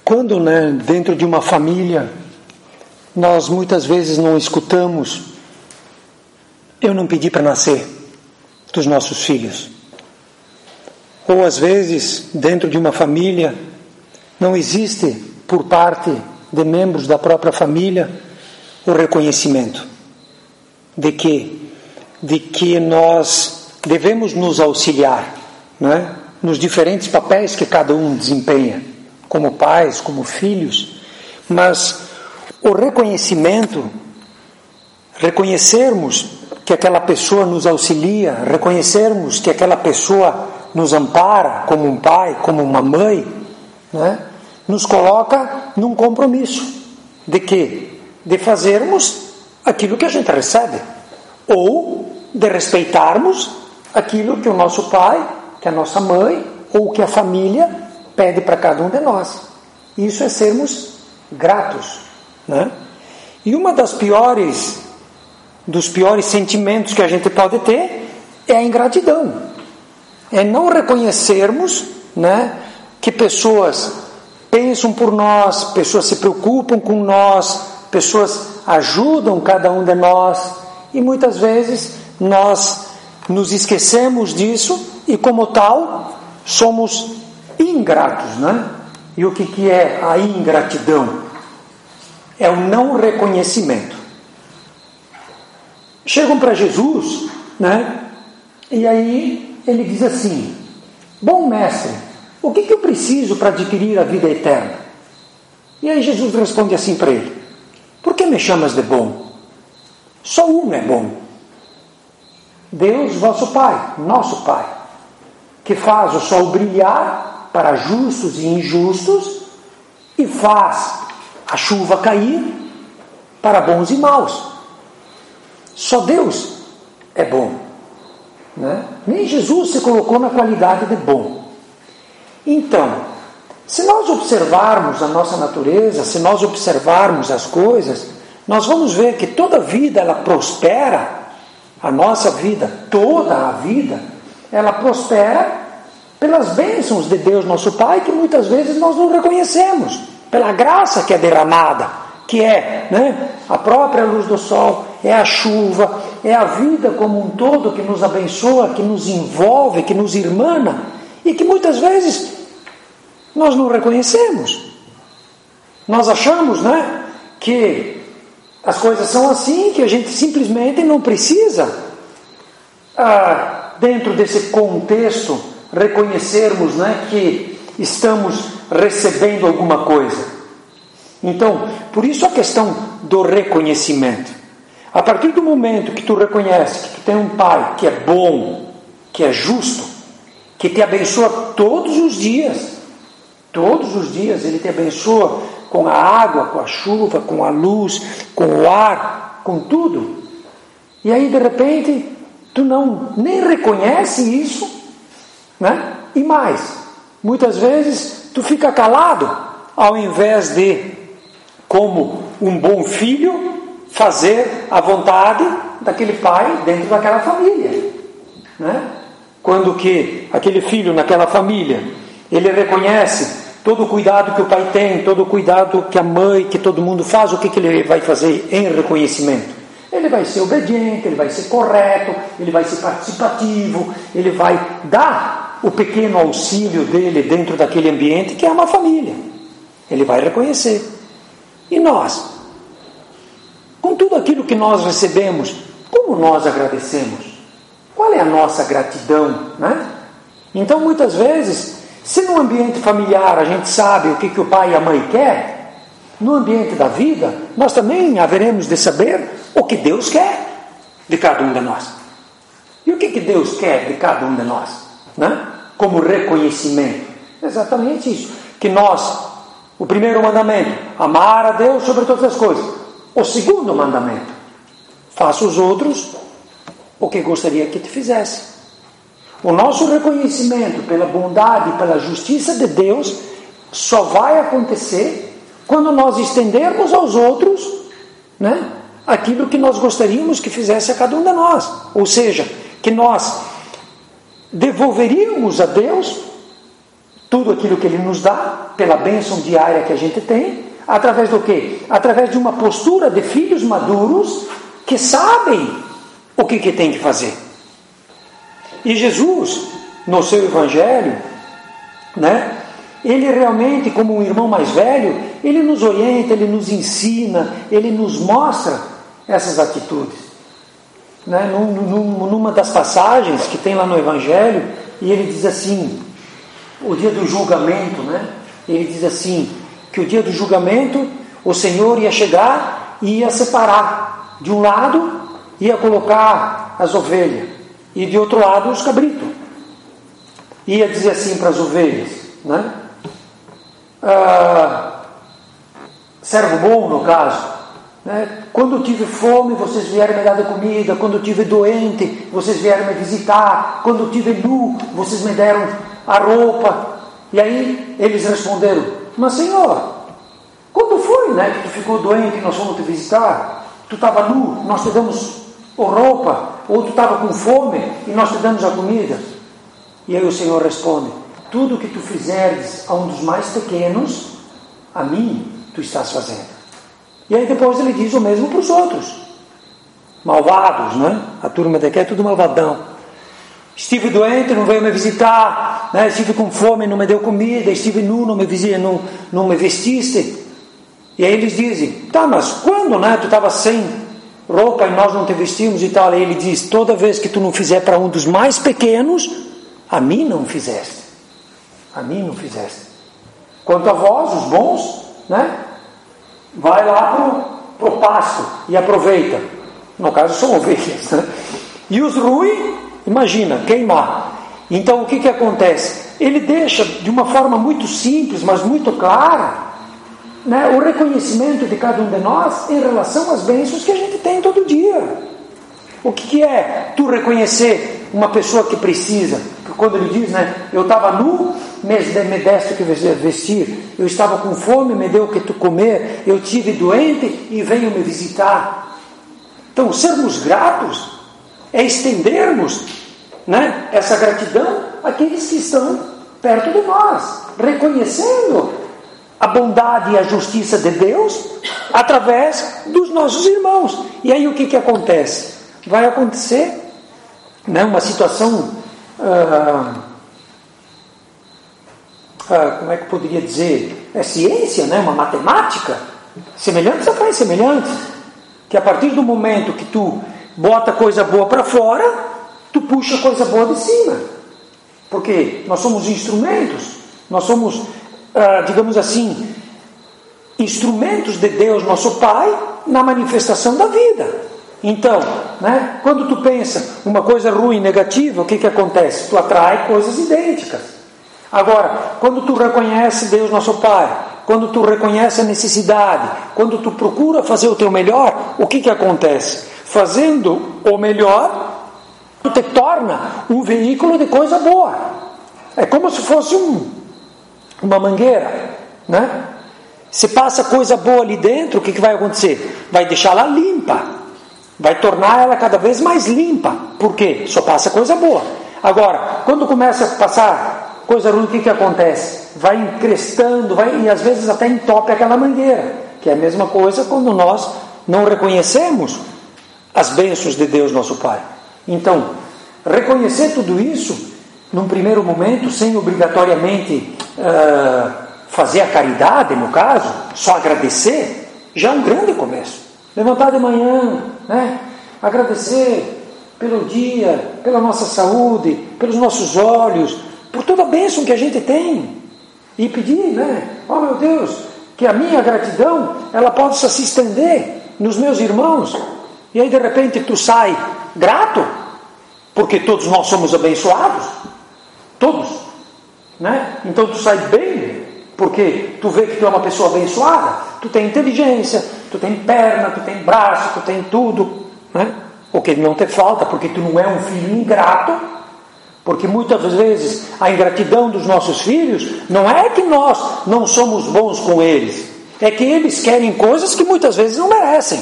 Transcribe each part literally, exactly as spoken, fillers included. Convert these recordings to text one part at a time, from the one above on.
Quando, né, dentro de uma família, nós muitas vezes não escutamos: eu não pedi para nascer, dos nossos filhos. Ou às vezes, dentro de uma família, não existe por parte de membros da própria família o reconhecimento de que, de que nós devemos nos auxiliar, né, nos diferentes papéis que cada um desempenha, como pais, como filhos, mas o reconhecimento, reconhecermos que aquela pessoa nos auxilia, reconhecermos que aquela pessoa nos ampara, como um pai, como uma mãe, né, nos coloca num compromisso de quê? De fazermos aquilo que a gente recebe, ou de respeitarmos aquilo que o nosso pai, que a nossa mãe, ou que a família pede para cada um de nós. Isso é sermos gratos, né? E uma das piores, dos piores sentimentos que a gente pode ter é a ingratidão. É não reconhecermos, né, que pessoas pensam por nós, pessoas se preocupam com nós, pessoas ajudam cada um de nós, e muitas vezes nós nos esquecemos disso e, como tal, somos ingratos, né? E o que, que é a ingratidão? É o não reconhecimento. Chegam para Jesus, né? E aí ele diz assim: bom mestre, o que, que eu preciso para adquirir a vida eterna? E aí Jesus responde assim para ele: por que me chamas de bom? Só um é bom, Deus vosso Pai, nosso Pai, que faz o sol brilhar para justos e injustos, e faz a chuva cair para bons e maus. Só Deus é bom, né? Nem Jesus se colocou na qualidade de bom. Então, se nós observarmos a nossa natureza, se nós observarmos as coisas, nós vamos ver que toda vida ela prospera, a nossa vida, toda a vida, ela prospera pelas bênçãos de Deus nosso Pai, que muitas vezes nós não reconhecemos, pela graça que é derramada, que é, né, a própria luz do sol, é a chuva, é a vida como um todo que nos abençoa, que nos envolve, que nos irmana, e que muitas vezes nós não reconhecemos. Nós achamos, né, que as coisas são assim, que a gente simplesmente não precisa, ah, dentro desse contexto, reconhecermos, né, que estamos recebendo alguma coisa. Então, por isso a questão do reconhecimento. A partir do momento que tu reconhece que tu tem um pai que é bom, que é justo, que te abençoa todos os dias, todos os dias ele te abençoa com a água, com a chuva, com a luz, com o ar, com tudo. E aí de repente tu não nem reconhece isso, né? E mais, muitas vezes tu fica calado, ao invés de, como um bom filho, fazer a vontade daquele pai dentro daquela família, né? Quando que aquele filho naquela família, ele reconhece todo o cuidado que o pai tem, todo o cuidado que a mãe, que todo mundo faz, o que, que ele vai fazer em reconhecimento? Ele vai ser obediente, ele vai ser correto, ele vai ser participativo, ele vai dar o pequeno auxílio dele dentro daquele ambiente que é uma família. Ele vai reconhecer. E nós, com tudo aquilo que nós recebemos, como nós agradecemos? Qual é a nossa gratidão, né? Então, muitas vezes, se no ambiente familiar a gente sabe o que, que o pai e a mãe querem, no ambiente da vida, nós também haveremos de saber o que Deus quer de cada um de nós. E o que, que Deus quer de cada um de nós, né? Como reconhecimento. Exatamente isso. Que nós, o primeiro mandamento, amar a Deus sobre todas as coisas. O segundo mandamento, faça os outros o que gostaria que te fizesse. O nosso reconhecimento pela bondade e pela justiça de Deus só vai acontecer quando nós estendermos aos outros, né, aquilo que nós gostaríamos que fizesse a cada um de nós. Ou seja, que nós devolveríamos a Deus tudo aquilo que Ele nos dá, pela bênção diária que a gente tem, através do quê? Através de uma postura de filhos maduros que sabem o que, que tem que fazer. E Jesus, no seu Evangelho, né, Ele realmente, como um irmão mais velho, Ele nos orienta, Ele nos ensina, Ele nos mostra essas atitudes. Né? Numa das passagens que tem lá no Evangelho, e Ele diz assim, o dia do julgamento, né? Ele diz assim, que o dia do julgamento, o Senhor ia chegar e ia separar. De um lado, ia colocar as ovelhas, e de outro lado, os cabritos. Ia dizer assim para as ovelhas, né? Ah, servo bom, no caso, né? Quando eu tive fome, vocês vieram me dar de comida. Quando eu tive doente, vocês vieram me visitar. Quando eu tive nu, vocês me deram a roupa. E aí eles responderam, mas Senhor, quando foi, né, que tu ficou doente e nós fomos te visitar? Tu estava nu, nós te damos a roupa, ou tu estava com fome e nós te damos a comida? E aí o Senhor responde, tudo que tu fizeres a um dos mais pequenos, a mim tu estás fazendo. E aí depois ele diz o mesmo para os outros, malvados, né? A turma daqui é tudo malvadão. Estive doente, não veio me visitar, né? Estive com fome, não me deu comida. Estive nu, não me, visi, não, não me vestiste. E aí eles dizem, tá, mas quando, né? Tu estava sem roupa e nós não te vestimos e tal. Aí ele diz, toda vez que tu não fizer para um dos mais pequenos, a mim não fizeste. A mim não fizeste. Quanto a vós, os bons, né? Vai lá para o pasto e aproveita. No caso são ovelhas, né? E os ruins, imagina, queimar. Então o que, que acontece? Ele deixa de uma forma muito simples, mas muito clara, né, o reconhecimento de cada um de nós em relação às bênçãos que a gente tem todo dia. O que, que é tu reconhecer uma pessoa que precisa? Porque quando ele diz, né, eu estava nu, me deste o que vestir, eu estava com fome, me deu o que tu comer, eu tive doente e veio me visitar. Então, sermos gratos é estendermos, né, essa gratidão àqueles que estão perto de nós, reconhecendo a bondade e a justiça de Deus através dos nossos irmãos. E aí o que, que acontece? Vai acontecer, né, uma situação, ah, ah, como é que eu poderia dizer? É ciência, né, uma matemática. Semelhantes atrai semelhantes. Que a partir do momento que tu bota coisa boa para fora, tu puxa coisa boa de cima. Porque nós somos instrumentos, nós somos, ah, digamos assim, instrumentos de Deus, nosso Pai, na manifestação da vida. Então, né, quando tu pensa uma coisa ruim, negativa, o que, que acontece? Tu atrai coisas idênticas. Agora, quando tu reconhece Deus, nosso Pai, quando tu reconhece a necessidade, quando tu procura fazer o teu melhor, o que, que acontece? Fazendo o melhor, tu te torna um veículo de coisa boa. É como se fosse um, uma mangueira, né? Se passa coisa boa ali dentro, o que, que vai acontecer? Vai deixá-la limpa, vai tornar ela cada vez mais limpa. Por quê? Só passa coisa boa. Agora, quando começa a passar coisa ruim, o que, que acontece? Vai encrestando, vai, e às vezes até entope aquela mangueira, que é a mesma coisa quando nós não reconhecemos as bênçãos de Deus, nosso Pai. Então, reconhecer tudo isso, num primeiro momento, sem obrigatoriamente uh, fazer a caridade, no caso, só agradecer, já é um grande começo. Levantar de manhã, né? Agradecer pelo dia, pela nossa saúde, pelos nossos olhos, por toda a bênção que a gente tem. E pedir, né? Oh meu Deus, que a minha gratidão, ela possa se estender nos meus irmãos. E aí de repente tu sai grato, porque todos nós somos abençoados. Todos, né? Então tu sai bem, porque tu vê que tu é uma pessoa abençoada. Tu tem inteligência, tu tem perna, tu tem braço, tu tem tudo, né? O que não te falta, porque tu não é um filho ingrato. Porque muitas vezes a ingratidão dos nossos filhos não é que nós não somos bons com eles, é que eles querem coisas que muitas vezes não merecem,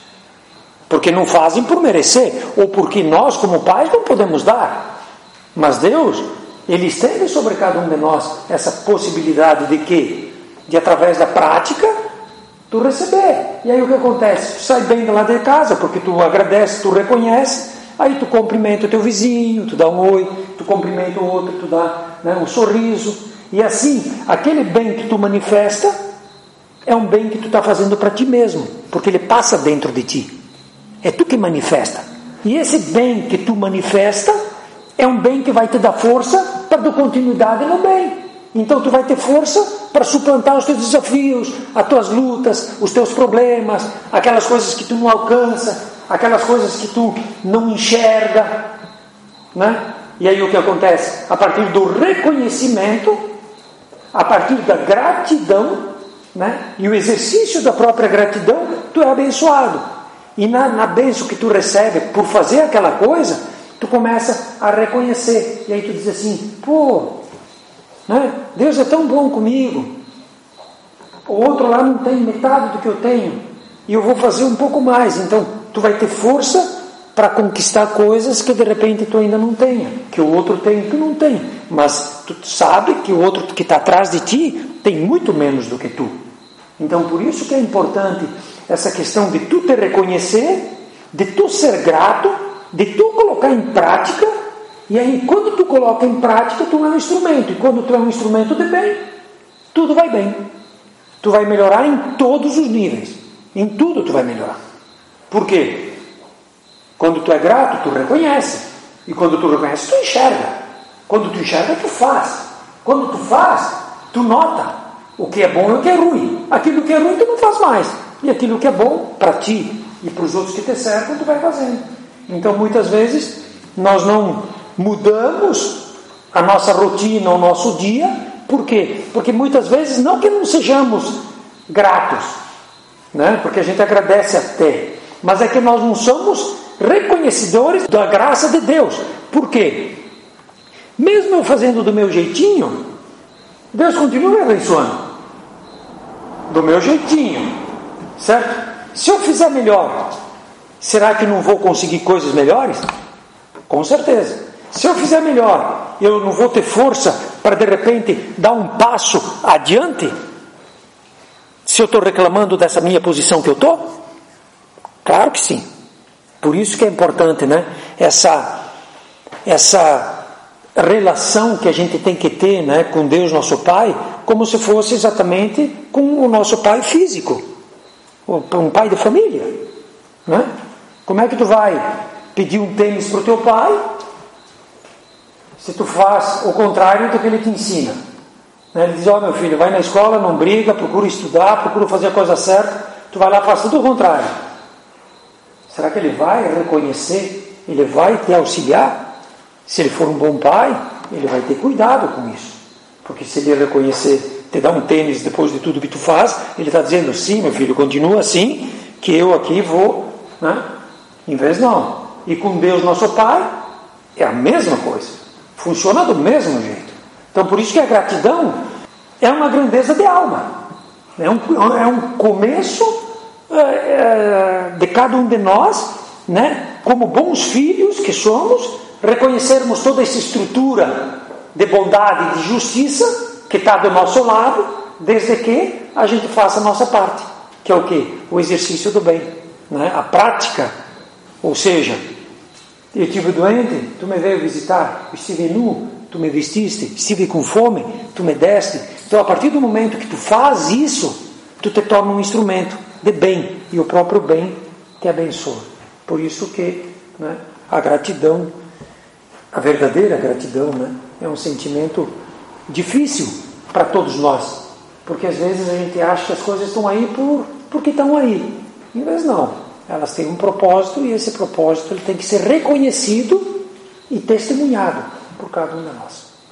porque não fazem por merecer, ou porque nós como pais não podemos dar. Mas Deus, Ele estende sobre cada um de nós essa possibilidade de que, de através da prática, tu receber. E aí o que acontece? Tu sai bem de lá de casa, porque tu agradece, tu reconhece, aí tu cumprimenta o teu vizinho, tu dá um oi, tu cumprimenta o outro, tu dá, né, um sorriso. E assim, aquele bem que tu manifesta é um bem que tu está fazendo para ti mesmo, porque ele passa dentro de ti. É tu que manifesta. E esse bem que tu manifesta é um bem que vai te dar força para dar continuidade no bem. Então tu vai ter força para suplantar os teus desafios, as tuas lutas, os teus problemas, aquelas coisas que tu não alcança, aquelas coisas que tu não enxerga, né? E aí o que acontece? A partir do reconhecimento, a partir da gratidão, né? E o exercício da própria gratidão, tu é abençoado. E na, na bênção que tu recebe por fazer aquela coisa, tu começa a reconhecer. E aí tu diz assim, pô, né? Deus é tão bom comigo. O outro lá não tem metade do que eu tenho. E eu vou fazer um pouco mais. Então, tu vai ter força para conquistar coisas que de repente tu ainda não tenha. Que o outro tem e tu não tem. Mas tu sabe que o outro que está atrás de ti tem muito menos do que tu. Então, por isso que é importante essa questão de tu te reconhecer, de tu ser grato, de tu colocar em prática. E aí, quando tu coloca em prática, tu é um instrumento. E quando tu é um instrumento de bem, tudo vai bem. Tu vai melhorar em todos os níveis. Em tudo tu vai melhorar. Por quê? Quando tu é grato, tu reconhece. E quando tu reconhece, tu enxerga. Quando tu enxerga, tu faz. Quando tu faz, tu nota o que é bom e o que é ruim. Aquilo que é ruim, tu não faz mais. E aquilo que é bom para ti e para os outros que te cercam, tu vai fazendo. Então, muitas vezes, nós não mudamos a nossa rotina, o nosso dia. Por quê? Porque muitas vezes, não que não sejamos gratos, né? Porque a gente agradece até, mas é que nós não somos reconhecedores da graça de Deus. Por quê? Mesmo eu fazendo do meu jeitinho, Deus continua me abençoando do meu jeitinho, certo? Se eu fizer melhor, será que não vou conseguir coisas melhores? Com certeza. Se eu fizer melhor, eu não vou ter força para de repente dar um passo adiante? Se eu estou reclamando dessa minha posição que eu estou? Claro que sim. Por isso que é importante, né? Essa, essa relação que a gente tem que ter, né, com Deus nosso Pai, como se fosse exatamente com o nosso pai físico, um pai de família, né? Como é que tu vai pedir um tênis para o teu pai se tu faz o contrário do que ele te ensina? Ele diz, ó, oh, meu filho, vai na escola, não briga, procura estudar, procura fazer a coisa certa. Tu vai lá e faz tudo o contrário. Será que ele vai reconhecer? Ele vai te auxiliar? Se ele for um bom pai, ele vai ter cuidado com isso. Porque se ele reconhecer, te dar um tênis depois de tudo que tu faz, ele está dizendo, sim, meu filho, continua assim, que eu aqui vou, né? Em vez não. E com Deus nosso Pai, é a mesma coisa. Funciona do mesmo jeito. Então, por isso que a gratidão é uma grandeza de alma. É um, é um começo é, é, de cada um de nós, né? Como bons filhos que somos, reconhecermos toda essa estrutura de bondade e de justiça que está do nosso lado, desde que a gente faça a nossa parte. Que é o quê? O exercício do bem, né? A prática. Ou seja, eu estive doente, tu me veio visitar, eu estive nu, tu me vestiste, estive com fome, tu me deste. Então, a partir do momento que tu faz isso, tu te torna um instrumento de bem, e o próprio bem te abençoa. Por isso que, né, a gratidão, a verdadeira gratidão, né, é um sentimento difícil para todos nós, porque às vezes a gente acha que as coisas estão aí por, porque estão aí. Em vez não, elas têm um propósito, e esse propósito ele tem que ser reconhecido e testemunhado por cada um de nós.